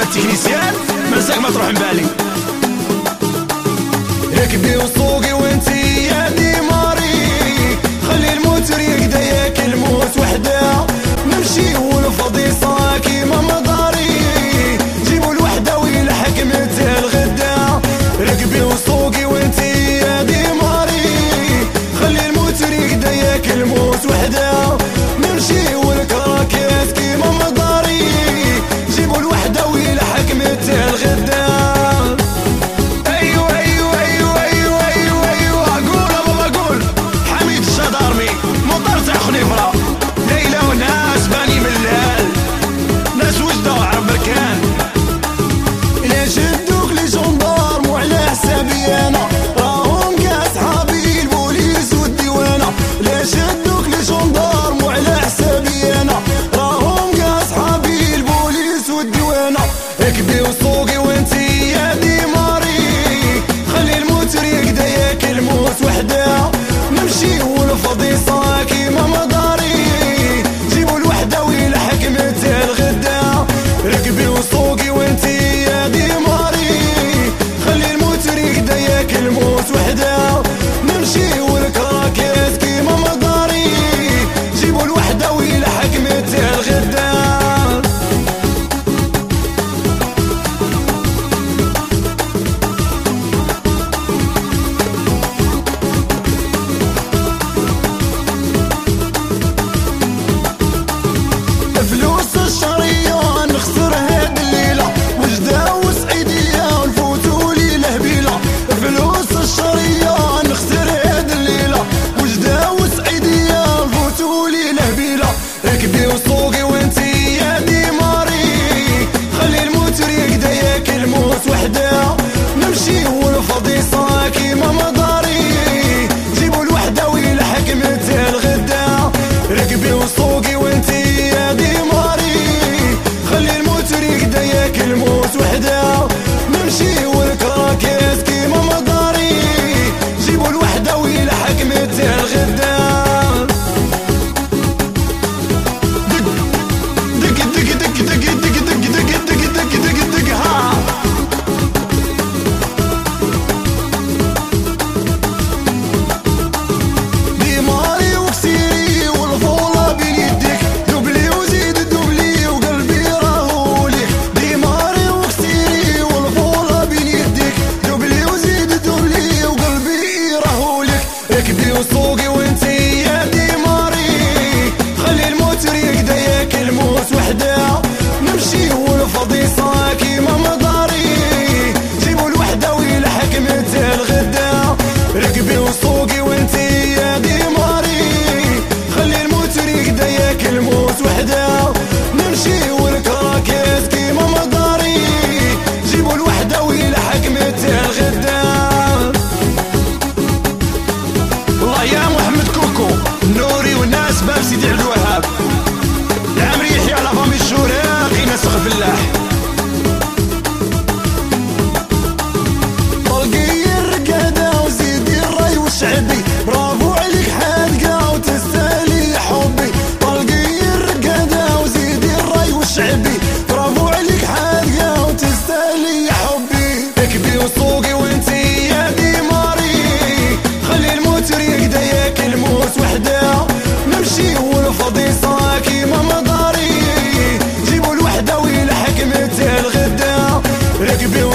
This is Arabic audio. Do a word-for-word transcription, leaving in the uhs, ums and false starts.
التكنيسيان مازال ما تروح مبالي. ركبي وسوقي وانتي يا ديماري، خلي الموتور يقدر ياكل الموت وحده، نمشي والفضي صاكي ما مداري، جيبوا الوحده ويلحق متى الغدا. ركبي وسوقي وانتي يا ديماري، خلي الموتور يقدر ياكل الموت وحده، نمشي والكراكيس كيما مداري، جيبوا الوحده ويلحق متى الغدا. ركبي وسوقي وانتي يا ديماري، خلي الموتور يقدر ياكل موت وحده، نمشي والفضي صاكي ما مداري، جيبوا الوحده ويلحق متى الغدا. ركبي وسوقي وانتي يا ديماري، خلي الموتور يقدر ياكل موت وحده، نمشي والكراكيس كيما مداري، جيبوا الوحده ويلحق متى الغدا. فلوس الشرية نخسر هاد الليلة، وجدة وسعيدية ونفوتوا ليلة هبيلة. فلوس الشرية نخسر هاد الليلة، وجدة وسعيدية ونفوتوا ليلة هبيلة. ركبي وسوقي وانتي يا ديماري، خلي الموتور يقدر ياكل موت وحده، نمشي والفضي صاكي ما مداري، جيبوا الوحده ويلحق متى الغدا. ركبي وسوقي وانتي يا ديماري، خلي الموتور يقدر ياكل موت وحده، نمشي والكراكيس كيما مداري، جيبوا الوحده ويلحق متى الغدا. دق دق دق دق دق دق دق دق دق دق دق دق ها. ديماري وكسيري والفوله بين يديك، دوبلي وزيد دوبلي وقلبي راهو ليك. ديماري وكسيري والفوله بين يديك، دوبلي وزيد دوبلي وقلبي راهو ليك. ركبي وسوقي وانتي يا ديماري، خلي الموتور يقدر ياكل موت وحده، نمشي والفضي صاكي ما مداري، جيبوا الوحده ويلحق متى الغدا. ركبي وسوقي وانتي يا ديماري، خلي الموتور يقدر ياكل موت وحده، نمشي والكراكيس كيما مداري، جيبوا الوحده ويلحق متى الغدا. والله يا محمد كوكو النوري والناس باب سيدي عبد الوهاب، العمري يحيى على فامي الشوراق ينسخ بالله. طلقي الرقاده وزيدي الري والشعبي، برافو عليك حادقه وتستاهلي يا حبي. طلقي الرقاده وزيدي الري والشعبي، برافو عليك حادقه وتستاهلي يا حبي. ركبي وسوقي وانتي يا ديماري، خلي الموتور يقدر ياكل موت وحده، نمشي والفضي صاكي ما مداري، جيبوا الوحده ويلحق متى الغدا. ركبي